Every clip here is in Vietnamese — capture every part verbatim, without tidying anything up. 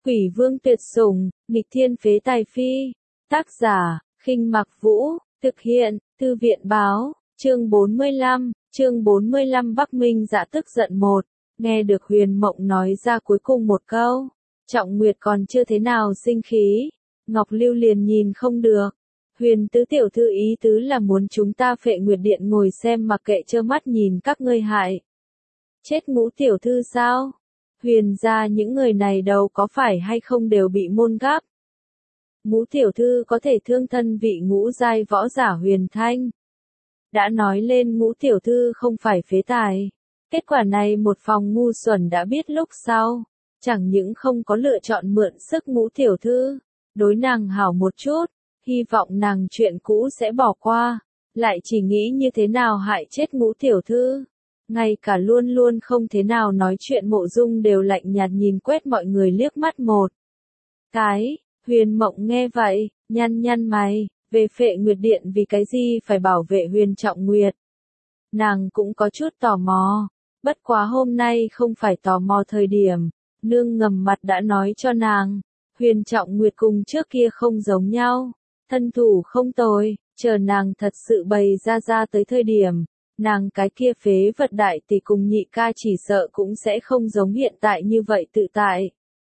Quỷ vương tuyệt sủng, nghịch thiên phế tài phi. Tác giả, Khinh Mặc Vũ, thực hiện, Thư viện báo, chương bốn mươi lăm, chương bốn mươi lăm Bắc Minh Dạ tức giận một, nghe được Huyền Mộng nói ra cuối cùng một câu, Trọng Nguyệt còn chưa thế nào sinh khí, Ngọc Lưu liền nhìn không được. Huyền tứ tiểu thư ý tứ là muốn chúng ta Phệ Nguyệt Điện ngồi xem mặc kệ trơ mắt nhìn các ngươi hại chết Ngũ tiểu thư sao? Huyền gia những người này đâu có phải hay không đều bị môn gáp. Ngũ tiểu thư có thể thương thân vị ngũ giai võ giả Huyền Thanh. Đã nói lên Ngũ tiểu thư không phải phế tài. Kết quả này một phòng ngu xuẩn đã biết lúc sau. Chẳng những không có lựa chọn mượn sức Ngũ tiểu thư. Đối nàng hảo một chút. Hy vọng nàng chuyện cũ sẽ bỏ qua. Lại chỉ nghĩ như thế nào hại chết Ngũ tiểu thư. Ngay cả luôn luôn không thế nào nói chuyện Mộ Dung đều lạnh nhạt nhìn quét mọi người liếc mắt một cái. Huyền Mộng nghe vậy, nhăn nhăn mày, về Phệ Nguyệt Điện vì cái gì phải bảo vệ Huyền Trọng Nguyệt. Nàng cũng có chút tò mò, bất quá hôm nay không phải tò mò thời điểm, nương ngầm mặt đã nói cho nàng, Huyền Trọng Nguyệt cùng trước kia không giống nhau, thân thủ không tồi, chờ nàng thật sự bày ra ra tới thời điểm. Nàng cái kia phế vật đại tỷ cùng nhị ca chỉ sợ cũng sẽ không giống hiện tại như vậy tự tại.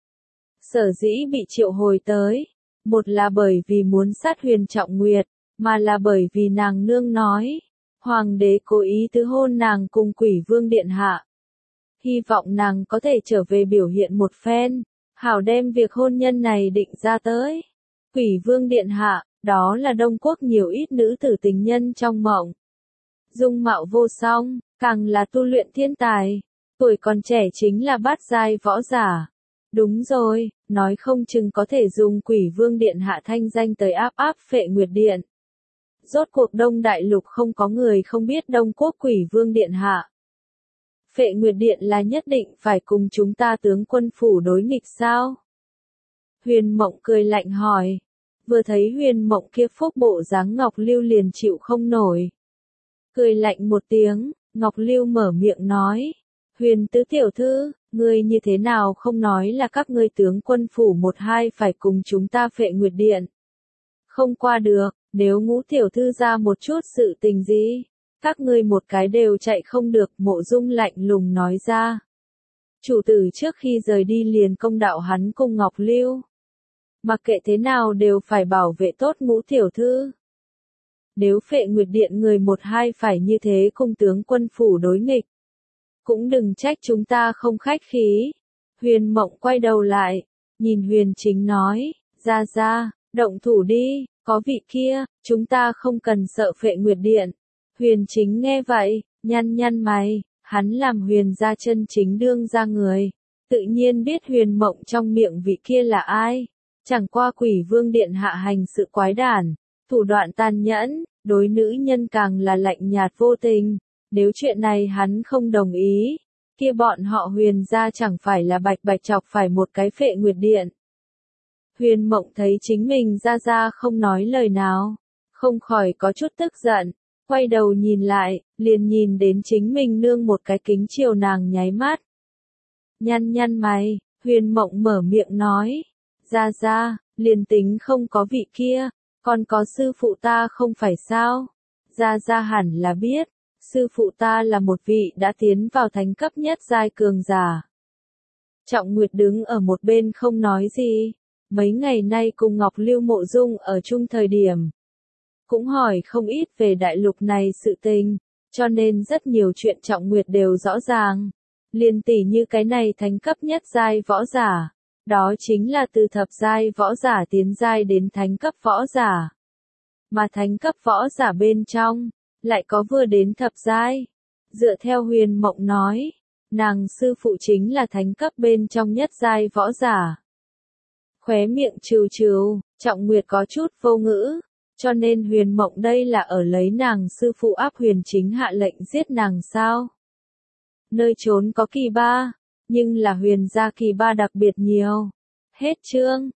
Sở dĩ bị triệu hồi tới, một là bởi vì muốn sát Huyền Trọng Nguyệt, mà là bởi vì nàng nương nói, hoàng đế cố ý tứ hôn nàng cùng Quỷ Vương Điện Hạ. Hy vọng nàng có thể trở về biểu hiện một phen, hảo đem việc hôn nhân này định ra tới. Quỷ Vương Điện Hạ, đó là Đông Quốc nhiều ít nữ tử tình nhân trong mộng. Dung mạo vô song, càng là tu luyện thiên tài, tuổi còn trẻ chính là bát giai võ giả. Đúng rồi, nói không chừng có thể dùng Quỷ Vương Điện Hạ thanh danh tới áp áp Phệ Nguyệt Điện. Rốt cuộc Đông Đại Lục không có người không biết Đông Quốc Quỷ Vương Điện Hạ. Phệ Nguyệt Điện là nhất định phải cùng chúng ta tướng quân phủ đối nghịch sao? Huyền Mộng cười lạnh hỏi. Vừa thấy Huyền Mộng kia phúc bộ dáng Ngọc Lưu liền chịu không nổi. Cười lạnh một tiếng, Ngọc Lưu mở miệng nói. Huyền tứ tiểu thư, ngươi như thế nào không nói là các ngươi tướng quân phủ một hai phải cùng chúng ta Phệ Nguyệt Điện. Không qua được, nếu Ngũ tiểu thư ra một chút sự tình gì, các ngươi một cái đều chạy không được. Mộ Dung lạnh lùng nói ra. Chủ tử trước khi rời đi liền công đạo hắn cùng Ngọc Lưu. Mặc kệ thế nào đều phải bảo vệ tốt Ngũ tiểu thư. Nếu Phệ Nguyệt Điện người một hai phải như thế cùng tướng quân phủ đối nghịch, cũng đừng trách chúng ta không khách khí. Huyền Mộng quay đầu lại, nhìn Huyền Chính nói, ra ra, động thủ đi, có vị kia, chúng ta không cần sợ Phệ Nguyệt Điện. Huyền Chính nghe vậy, nhăn nhăn mày, hắn làm Huyền gia chân chính đương ra người, tự nhiên biết Huyền Mộng trong miệng vị kia là ai, chẳng qua Quỷ Vương Điện Hạ hành sự quái đản. Thủ đoạn tàn nhẫn, đối nữ nhân càng là lạnh nhạt vô tình, nếu chuyện này hắn không đồng ý, kia bọn họ Huyền gia chẳng phải là bạch bạch chọc phải một cái Phệ Nguyệt Điện. Huyền Mộng thấy chính mình ra ra không nói lời nào, không khỏi có chút tức giận, quay đầu nhìn lại, liền nhìn đến chính mình nương một cái kính chiều nàng nháy mắt. Nhăn nhăn mày, Huyền Mộng mở miệng nói, ra ra, liền tính không có vị kia. Còn có sư phụ ta không phải sao? Gia Gia hẳn là biết, sư phụ ta là một vị đã tiến vào thánh cấp nhất giai cường giả. Trọng Nguyệt đứng ở một bên không nói gì, mấy ngày nay cùng Ngọc Lưu Mộ Dung ở chung thời điểm. Cũng hỏi không ít về đại lục này sự tình, cho nên rất nhiều chuyện Trọng Nguyệt đều rõ ràng. Liên tỷ như cái này thánh cấp nhất giai võ giả. Đó chính là từ thập giai võ giả tiến giai đến thánh cấp võ giả. Mà thánh cấp võ giả bên trong, lại có vừa đến thập giai. Dựa theo Huyền Mộng nói, nàng sư phụ chính là thánh cấp bên trong nhất giai võ giả. Khóe miệng trừ trừ, Trọng Nguyệt có chút vô ngữ, cho nên Huyền Mộng đây là ở lấy nàng sư phụ áp Huyền Chính hạ lệnh giết nàng sao? Nơi trốn có kỳ ba. Nhưng là Huyền gia kỳ ba đặc biệt nhiều. Hết chương.